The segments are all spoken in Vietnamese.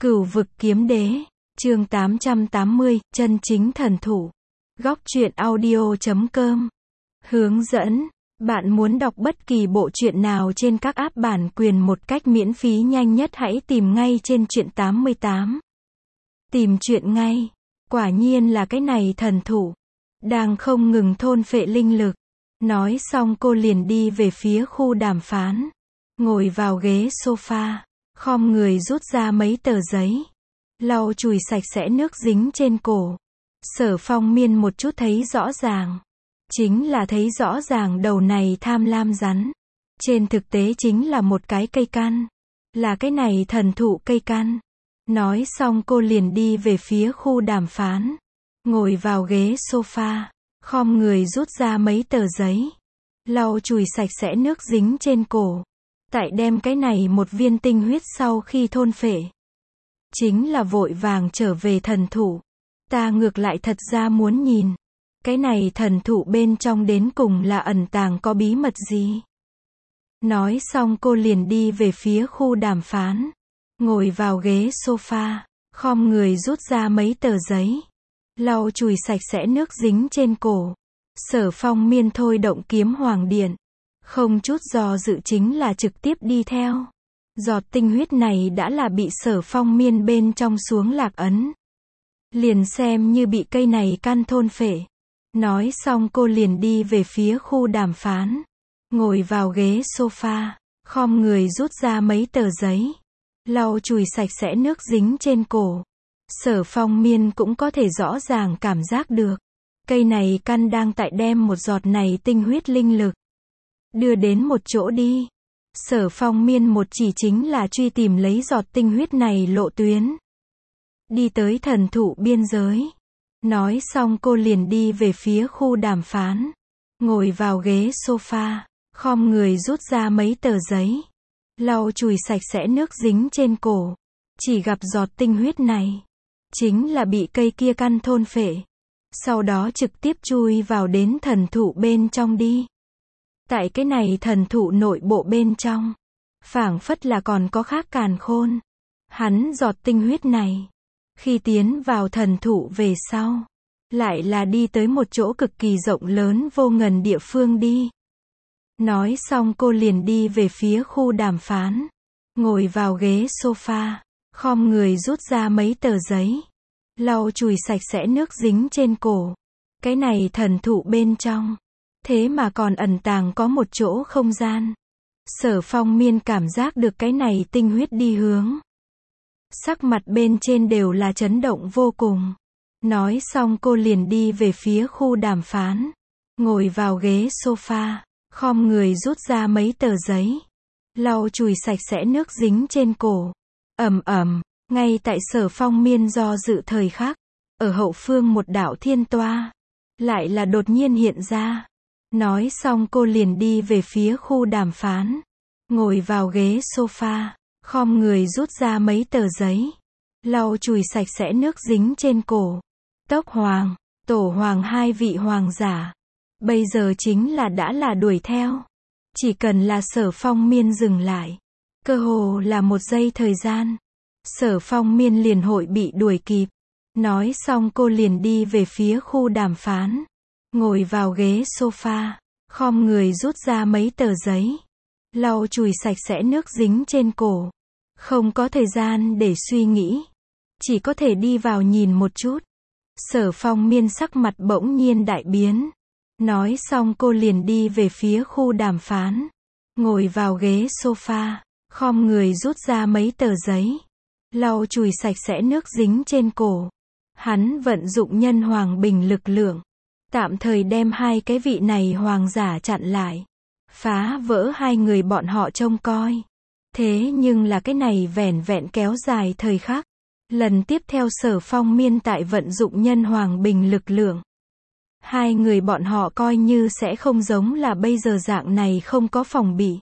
Cửu vực kiếm đế, chương 880, chân chính thần thủ. Góc truyện audio.com. Hướng dẫn, bạn muốn đọc bất kỳ bộ truyện nào trên các app bản quyền một cách miễn phí nhanh nhất hãy tìm ngay trên truyện 88. Tìm truyện ngay, quả nhiên là cái này thần thủ. Đang không ngừng thôn phệ linh lực. Nói xong cô liền đi về phía khu đàm phán. Ngồi vào ghế sofa. Khom người rút ra mấy tờ giấy. Lau chùi sạch sẽ nước dính trên cổ. Sở Phong Miên một chút thấy rõ ràng. Chính là thấy rõ ràng đầu này tham lam rắn. Trên thực tế chính là một cái cây căn. Là cái này thần thụ cây căn. Nói xong cô liền đi về phía khu đàm phán. Ngồi vào ghế sofa. Khom người rút ra mấy tờ giấy. Lau chùi sạch sẽ nước dính trên cổ. Tại đem cái này một viên tinh huyết sau khi thôn phệ. Chính là vội vàng trở về thần thụ. Ta ngược lại thật ra muốn nhìn. Cái này thần thụ bên trong đến cùng là ẩn tàng có bí mật gì. Nói xong cô liền đi về phía khu đàm phán. Ngồi vào ghế sofa. Khom người rút ra mấy tờ giấy. Lau chùi sạch sẽ nước dính trên cổ. Sở Phong Miên thôi động kiếm hoàng điện. Không chút do dự chính là trực tiếp đi theo. Giọt tinh huyết này đã là bị Sở Phong Miên bên trong xuống lạc ấn. Liền xem như bị cây này căn thôn phệ. Nói xong cô liền đi về phía khu đàm phán. Ngồi vào ghế sofa. Khom người rút ra mấy tờ giấy. Lau chùi sạch sẽ nước dính trên cổ. Sở Phong Miên cũng có thể rõ ràng cảm giác được. Cây này căn đang tại đem một giọt này tinh huyết linh lực. Đưa đến một chỗ đi. Sở Phong Miên một chỉ chính là truy tìm lấy giọt tinh huyết này lộ tuyến. Đi tới thần thụ biên giới. Nói xong cô liền đi về phía khu đàm phán. Ngồi vào ghế sofa. Khom người rút ra mấy tờ giấy. Lau chùi sạch sẽ nước dính trên cổ. Chỉ gặp giọt tinh huyết này. Chính là bị cây kia căn thôn phệ. Sau đó trực tiếp chui vào đến thần thụ bên trong đi. Tại cái này thần thụ nội bộ bên trong. Phảng phất là còn có khác càn khôn. Hắn giọt tinh huyết này. Khi tiến vào thần thụ về sau. Lại là đi tới một chỗ cực kỳ rộng lớn vô ngần địa phương đi. Nói xong cô liền đi về phía khu đàm phán. Ngồi vào ghế sofa. Khom người rút ra mấy tờ giấy. Lau chùi sạch sẽ nước dính trên cổ. Cái này thần thụ bên trong. Thế mà còn ẩn tàng có một chỗ không gian. Sở Phong Miên cảm giác được cái này tinh huyết đi hướng. Sắc mặt bên trên đều là chấn động vô cùng. Nói xong cô liền đi về phía khu đàm phán. Ngồi vào ghế sofa. Khom người rút ra mấy tờ giấy. Lau chùi sạch sẽ nước dính trên cổ. Ầm ầm, ngay tại Sở Phong Miên do dự thời khắc. Ở hậu phương một đạo thiên toa. Lại là đột nhiên hiện ra. Nói xong cô liền đi về phía khu đàm phán. Ngồi vào ghế sofa. Khom người rút ra mấy tờ giấy. Lau chùi sạch sẽ nước dính trên cổ. Tốc Hoàng, Tổ Hoàng hai vị hoàng giả. Bây giờ chính là đã là đuổi theo. Chỉ cần là Sở Phong Miên dừng lại. Cơ hồ là một giây thời gian. Sở Phong Miên liền hội bị đuổi kịp. Nói xong cô liền đi về phía khu đàm phán. Ngồi vào ghế sofa. Khom người rút ra mấy tờ giấy. Lau chùi sạch sẽ nước dính trên cổ. Không có thời gian để suy nghĩ. Chỉ có thể đi vào nhìn một chút. Sở Phong Miên sắc mặt bỗng nhiên đại biến. Nói xong cô liền đi về phía khu đàm phán. Ngồi vào ghế sofa. Khom người rút ra mấy tờ giấy. Lau chùi sạch sẽ nước dính trên cổ. Hắn vận dụng nhân hoàng bình lực lượng. Tạm thời đem hai cái vị này hoàng giả chặn lại. Phá vỡ hai người bọn họ trông coi. Thế nhưng là cái này vẻn vẹn kéo dài thời khắc. Lần tiếp theo Sở Phong Miên tại vận dụng nhân hoàng bình lực lượng. Hai người bọn họ coi như sẽ không giống là bây giờ dạng này không có phòng bị.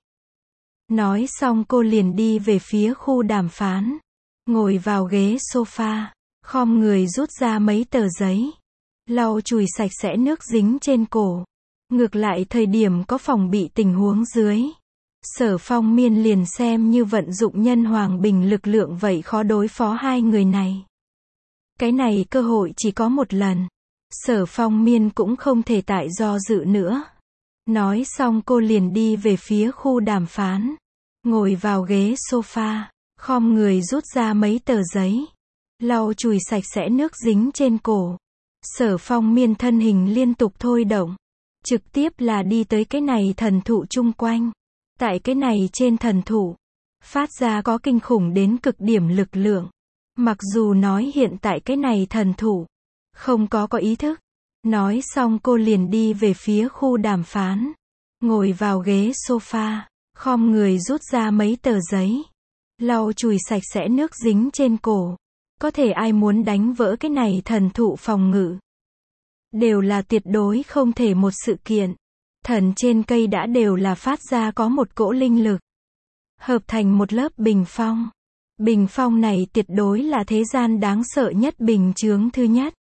Nói xong cô liền đi về phía khu đàm phán. Ngồi vào ghế sofa. Khom người rút ra mấy tờ giấy. Lau chùi sạch sẽ nước dính trên cổ. Ngược lại thời điểm có phòng bị tình huống dưới. Sở Phong Miên liền xem như vận dụng nhân hoàng bình lực lượng vậy khó đối phó hai người này. Cái này cơ hội chỉ có một lần. Sở Phong Miên cũng không thể tại do dự nữa. Nói xong cô liền đi về phía khu đàm phán. Ngồi vào ghế sofa, khom người rút ra mấy tờ giấy. Lau chùi sạch sẽ nước dính trên cổ. Sở Phong Miên thân hình liên tục thôi động. Trực tiếp là đi tới cái này thần thụ chung quanh. Tại cái này trên thần thụ, phát ra có kinh khủng đến cực điểm lực lượng. Mặc dù nói hiện tại cái này thần thụ không có ý thức. Nói xong cô liền đi về phía khu đàm phán. Ngồi vào ghế sofa, khom người rút ra mấy tờ giấy. Lau chùi sạch sẽ nước dính trên cổ. Có thể ai muốn đánh vỡ cái này thần thụ phòng ngự, đều là tuyệt đối không thể một sự kiện. Thần trên cây đã đều là phát ra có một cỗ linh lực, hợp thành một lớp bình phong. Bình phong này tuyệt đối là thế gian đáng sợ nhất bình chướng thứ nhất.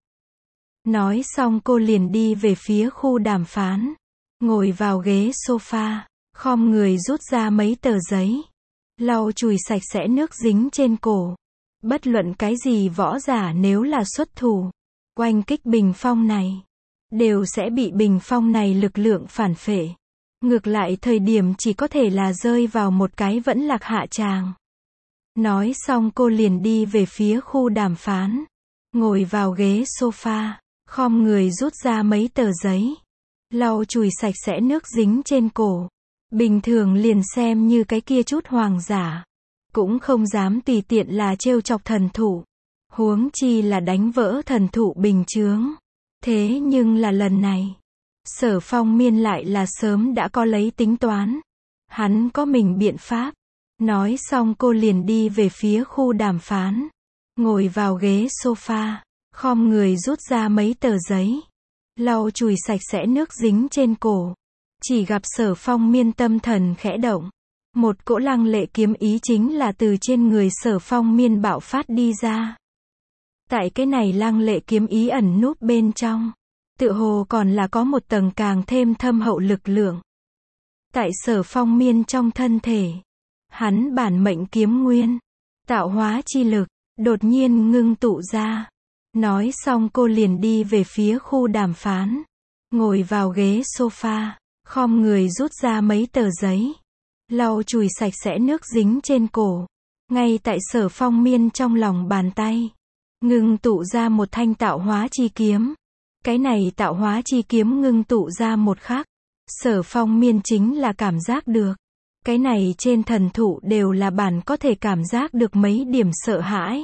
Nói xong cô liền đi về phía khu đàm phán. Ngồi vào ghế sofa, khom người rút ra mấy tờ giấy. Lau chùi sạch sẽ nước dính trên cổ. Bất luận cái gì võ giả nếu là xuất thủ, oanh kích bình phong này, đều sẽ bị bình phong này lực lượng phản phệ. Ngược lại thời điểm chỉ có thể là rơi vào một cái vẫn lạc hạ tràng. Nói xong cô liền đi về phía khu đàm phán. Ngồi vào ghế sofa, khom người rút ra mấy tờ giấy. Lau chùi sạch sẽ nước dính trên cổ. Bình thường liền xem như cái kia chút hoàng giả, cũng không dám tùy tiện là trêu chọc thần thụ. Huống chi là đánh vỡ thần thụ bình chướng. Thế nhưng là lần này, Sở Phong Miên lại là sớm đã có lấy tính toán. Hắn có mình biện pháp. Nói xong cô liền đi về phía khu đàm phán. Ngồi vào ghế sofa, khom người rút ra mấy tờ giấy. Lau chùi sạch sẽ nước dính trên cổ. Chỉ gặp Sở Phong Miên tâm thần khẽ động. Một cỗ lăng lệ kiếm ý chính là từ trên người Sở Phong Miên bạo phát đi ra. Tại cái này lăng lệ kiếm ý ẩn núp bên trong, tựa hồ còn là có một tầng càng thêm thâm hậu lực lượng. Tại Sở Phong Miên trong thân thể, hắn bản mệnh kiếm nguyên, tạo hóa chi lực, đột nhiên ngưng tụ ra. Nói xong cô liền đi về phía khu đàm phán. Ngồi vào ghế sofa, khom người rút ra mấy tờ giấy. Lau chùi sạch sẽ nước dính trên cổ. Ngay tại Sở Phong Miên trong lòng bàn tay, ngưng tụ ra một thanh tạo hóa chi kiếm. Cái này tạo hóa chi kiếm ngưng tụ ra một khắc, Sở Phong Miên chính là cảm giác được. Cái này trên thần thụ đều là bản có thể cảm giác được mấy điểm sợ hãi.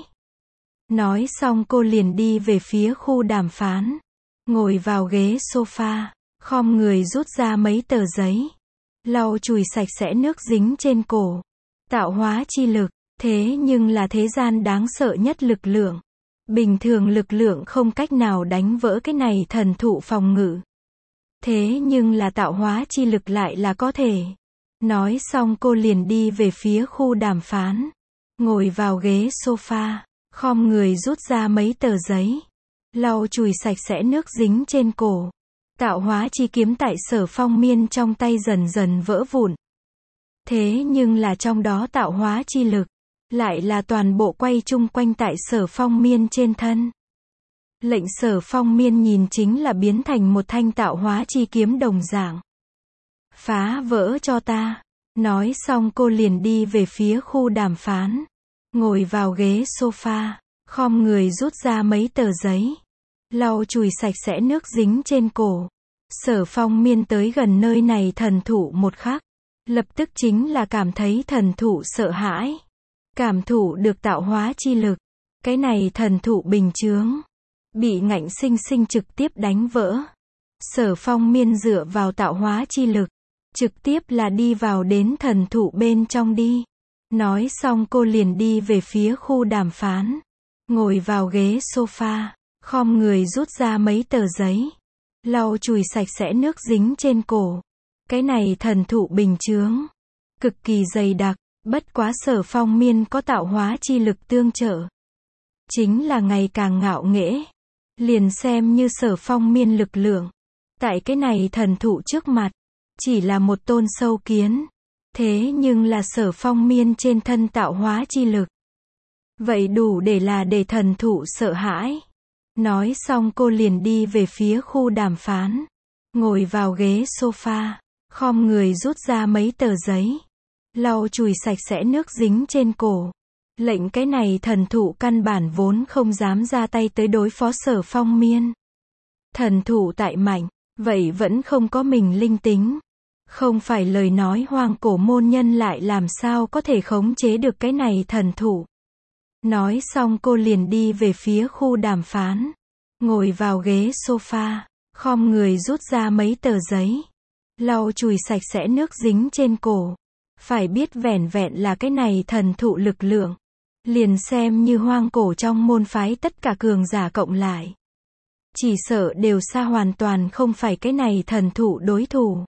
Nói xong cô liền đi về phía khu đàm phán. Ngồi vào ghế sofa, khom người rút ra mấy tờ giấy. Lau chùi sạch sẽ nước dính trên cổ. Tạo hóa chi lực, thế nhưng là thế gian đáng sợ nhất lực lượng. Bình thường lực lượng không cách nào đánh vỡ cái này thần thụ phòng ngự. Thế nhưng là tạo hóa chi lực lại là có thể. Nói xong cô liền đi về phía khu đàm phán. Ngồi vào ghế sofa, khom người rút ra mấy tờ giấy. Lau chùi sạch sẽ nước dính trên cổ. Tạo hóa chi kiếm tại Sở Phong Miên trong tay dần dần vỡ vụn. Thế nhưng là trong đó tạo hóa chi lực, lại là toàn bộ quay chung quanh tại Sở Phong Miên trên thân. Lệnh Sở Phong Miên nhìn chính là biến thành một thanh tạo hóa chi kiếm đồng dạng. Phá vỡ cho ta. Nói xong cô liền đi về phía khu đàm phán. Ngồi vào ghế sofa, khom người rút ra mấy tờ giấy. Lau chùi sạch sẽ nước dính trên cổ. Sở Phong Miên tới gần nơi này thần thụ một khắc, lập tức chính là cảm thấy thần thụ sợ hãi. Cảm thụ được tạo hóa chi lực. Cái này thần thụ bình chướng, bị ngạnh sinh sinh trực tiếp đánh vỡ. Sở Phong Miên dựa vào tạo hóa chi lực, trực tiếp là đi vào đến thần thụ bên trong đi. Nói xong cô liền đi về phía khu đàm phán. Ngồi vào ghế sofa, khom người rút ra mấy tờ giấy. Lau chùi sạch sẽ nước dính trên cổ. Cái này thần thụ bình chướng, cực kỳ dày đặc, bất quá Sở Phong Miên có tạo hóa chi lực tương trợ. Chính là ngày càng ngạo nghễ. Liền xem như Sở Phong Miên lực lượng. Tại cái này thần thụ trước mặt, chỉ là một tôn sâu kiến. Thế nhưng là Sở Phong Miên trên thân tạo hóa chi lực. Vậy đủ để thần thụ sợ hãi. Nói xong cô liền đi về phía khu đàm phán. Ngồi vào ghế sofa, khom người rút ra mấy tờ giấy. Lau chùi sạch sẽ nước dính trên cổ. Lệnh cái này thần thụ căn bản vốn không dám ra tay tới đối phó Sở Phong Miên. Thần thụ tại mạnh, vậy vẫn không có mình linh tính. Không phải lời nói hoang cổ môn nhân lại làm sao có thể khống chế được cái này thần thụ. Nói xong cô liền đi về phía khu đàm phán. Ngồi vào ghế sofa, khom người rút ra mấy tờ giấy. Lau chùi sạch sẽ nước dính trên cổ. Phải biết vẻn vẹn là cái này thần thụ lực lượng. Liền xem như hoang cổ trong môn phái tất cả cường giả cộng lại. Chỉ sợ đều xa hoàn toàn không phải cái này thần thụ đối thủ.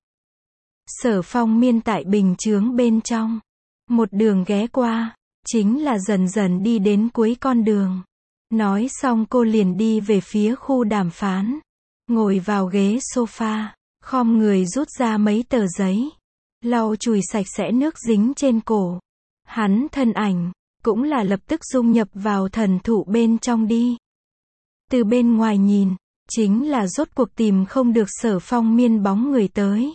Sở Phong Miên tại bình chướng bên trong. Một đường ghé qua, chính là dần dần đi đến cuối con đường. Nói xong cô liền đi về phía khu đàm phán. Ngồi vào ghế sofa, khom người rút ra mấy tờ giấy. Lau chùi sạch sẽ nước dính trên cổ. Hắn thân ảnh, cũng là lập tức dung nhập vào thần thụ bên trong đi. Từ bên ngoài nhìn, chính là rốt cuộc tìm không được Sở Phong Miên bóng người tới.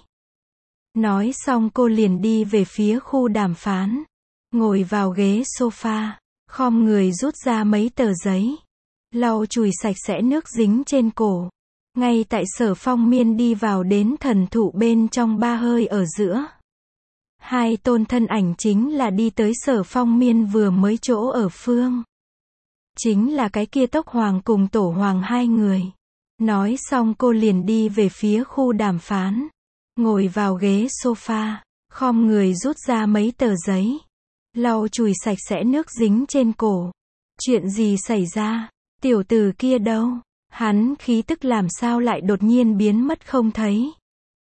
Nói xong cô liền đi về phía khu đàm phán. Ngồi vào ghế sofa, khom người rút ra mấy tờ giấy. Lau chùi sạch sẽ nước dính trên cổ. Ngay tại Sở Phong Miên đi vào đến thần thụ bên trong ba hơi ở giữa. Hai tôn thân ảnh chính là đi tới Sở Phong Miên vừa mới chỗ ở phương. Chính là cái kia Tốc Hoàng cùng Tổ Hoàng hai người. Nói xong cô liền đi về phía khu đàm phán. Ngồi vào ghế sofa, khom người rút ra mấy tờ giấy. Lau chùi sạch sẽ nước dính trên cổ. Chuyện gì xảy ra? Tiểu tử kia đâu? Hắn khí tức làm sao lại đột nhiên biến mất không thấy?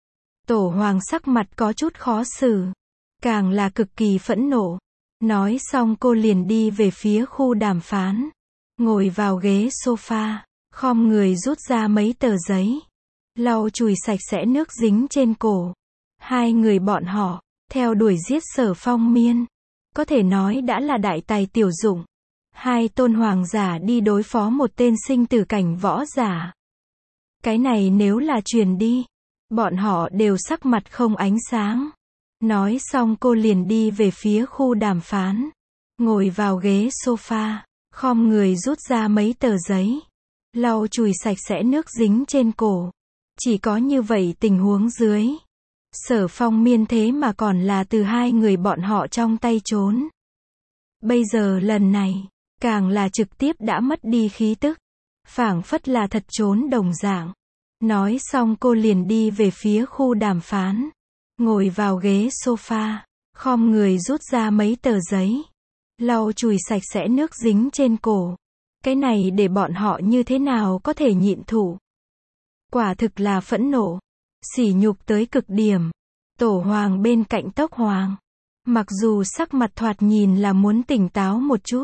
Tổ Hoàng sắc mặt có chút khó xử. Càng là cực kỳ phẫn nộ. Nói xong cô liền đi về phía khu đàm phán. Ngồi vào ghế sofa, khom người rút ra mấy tờ giấy. Lau chùi sạch sẽ nước dính trên cổ. Hai người bọn họ, theo đuổi giết Sở Phong Miên. Có thể nói đã là đại tài tiểu dụng. Hai tôn hoàng giả đi đối phó một tên sinh tử cảnh võ giả. Cái này nếu là truyền đi, bọn họ đều sắc mặt không ánh sáng. Nói xong cô liền đi về phía khu đàm phán. Ngồi vào ghế sofa, khom người rút ra mấy tờ giấy. Lau chùi sạch sẽ nước dính trên cổ. Chỉ có như vậy tình huống dưới. Sở Phong Miên thế mà còn là từ hai người bọn họ trong tay trốn. Bây giờ lần này, càng là trực tiếp đã mất đi khí tức. Phảng phất là thật trốn đồng dạng. Nói xong cô liền đi về phía khu đàm phán. Ngồi vào ghế sofa, khom người rút ra mấy tờ giấy. Lau chùi sạch sẽ nước dính trên cổ. Cái này để bọn họ như thế nào có thể nhịn thủ. Quả thực là phẫn nộ. Sỉ nhục tới cực điểm. Tổ Hoàng bên cạnh Tốc Hoàng. Mặc dù sắc mặt thoạt nhìn là muốn tỉnh táo một chút.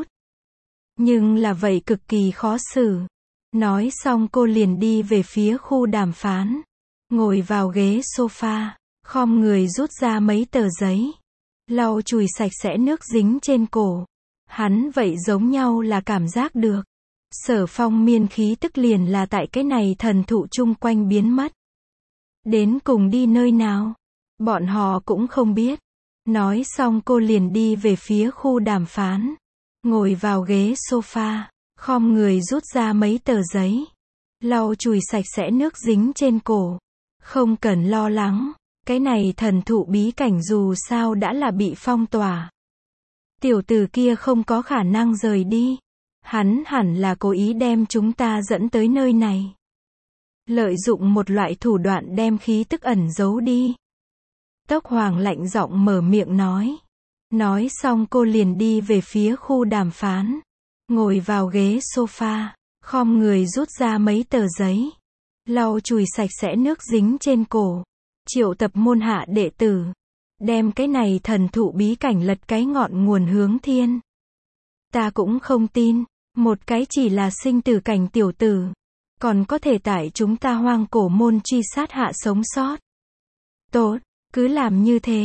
Nhưng là vậy cực kỳ khó xử. Nói xong cô liền đi về phía khu đàm phán. Ngồi vào ghế sofa, khom người rút ra mấy tờ giấy. Lau chùi sạch sẽ nước dính trên cổ. Hắn vậy giống nhau là cảm giác được. Sở Phong Miên khí tức liền là tại cái này thần thụ chung quanh biến mất. Đến cùng đi nơi nào? Bọn họ cũng không biết. Nói xong cô liền đi về phía khu đàm phán. Ngồi vào ghế sofa, khom người rút ra mấy tờ giấy. Lau chùi sạch sẽ nước dính trên cổ. Không cần lo lắng. Cái này thần thụ bí cảnh dù sao đã là bị phong tỏa. Tiểu tử kia không có khả năng rời đi. Hắn hẳn là cố ý đem chúng ta dẫn tới nơi này. Lợi dụng một loại thủ đoạn đem khí tức ẩn giấu đi. Tốc Hoàng lạnh giọng mở miệng nói. Nói xong cô liền đi về phía khu đàm phán. Ngồi vào ghế sofa, khom người rút ra mấy tờ giấy. Lau chùi sạch sẽ nước dính trên cổ. Triệu tập môn hạ đệ tử. Đem cái này thần thụ bí cảnh lật cái ngọn nguồn hướng thiên. Ta cũng không tin. Một cái chỉ là sinh tử cảnh tiểu tử. Còn có thể tại chúng ta hoang cổ môn truy sát hạ sống sót. Tốt, cứ làm như thế.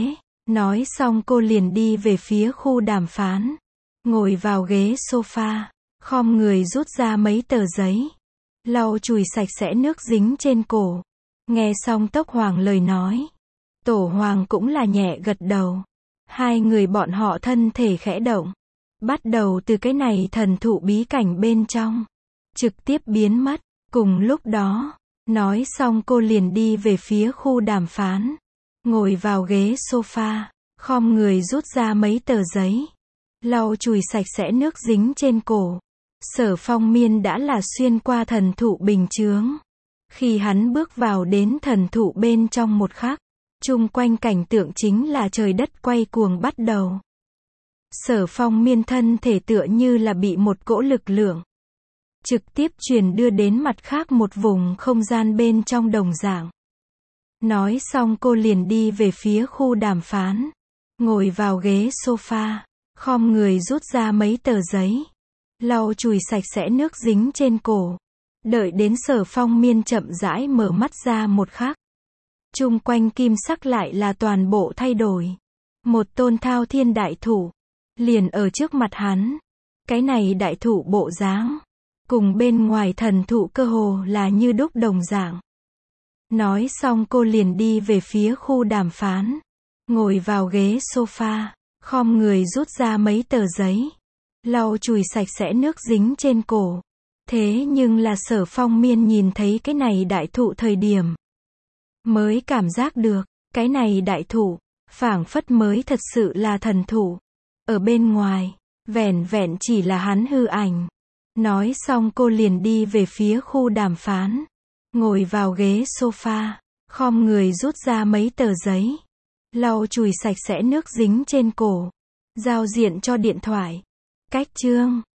Nói xong cô liền đi về phía khu đàm phán. Ngồi vào ghế sofa, khom người rút ra mấy tờ giấy. Lau chùi sạch sẽ nước dính trên cổ. Nghe xong Tốc Hoàng lời nói. Tổ Hoàng cũng là nhẹ gật đầu. Hai người bọn họ thân thể khẽ động. Bắt đầu từ cái này thần thụ bí cảnh bên trong. Trực tiếp biến mất. Cùng lúc đó, nói xong cô liền đi về phía khu đàm phán. Ngồi vào ghế sofa, khom người rút ra mấy tờ giấy. Lau chùi sạch sẽ nước dính trên cổ. Sở Phong Miên đã là xuyên qua thần thụ bình chướng. Khi hắn bước vào đến thần thụ bên trong một khắc, chung quanh cảnh tượng chính là trời đất quay cuồng bắt đầu. Sở Phong Miên thân thể tựa như là bị một cỗ lực lượng trực tiếp truyền đưa đến mặt khác một vùng không gian bên trong đồng dạng. Nói xong cô liền đi về phía khu đàm phán. Ngồi vào ghế sofa, khom người rút ra mấy tờ giấy. Lau chùi sạch sẽ nước dính trên cổ. Đợi đến Sở Phong Miên chậm rãi mở mắt ra một khắc. Chung quanh kim sắc lại là toàn bộ thay đổi. Một tôn thao thiên đại thụ liền ở trước mặt hắn. Cái này đại thụ bộ dáng cùng bên ngoài thần thụ cơ hồ là như đúc đồng dạng. Nói xong cô liền đi về phía khu đàm phán. Ngồi vào ghế sofa, khom người rút ra mấy tờ giấy. Lau chùi sạch sẽ nước dính trên cổ. Thế nhưng là Sở Phong Miên nhìn thấy cái này đại thụ thời điểm. Mới cảm giác được, cái này đại thụ, phảng phất mới thật sự là thần thụ. Ở bên ngoài, vẻn vẹn chỉ là hắn hư ảnh. Nói xong cô liền đi về phía khu đàm phán. Ngồi vào ghế sofa, khom người rút ra mấy tờ giấy. Lau chùi sạch sẽ nước dính trên cổ. Giao diện cho điện thoại. Cách chương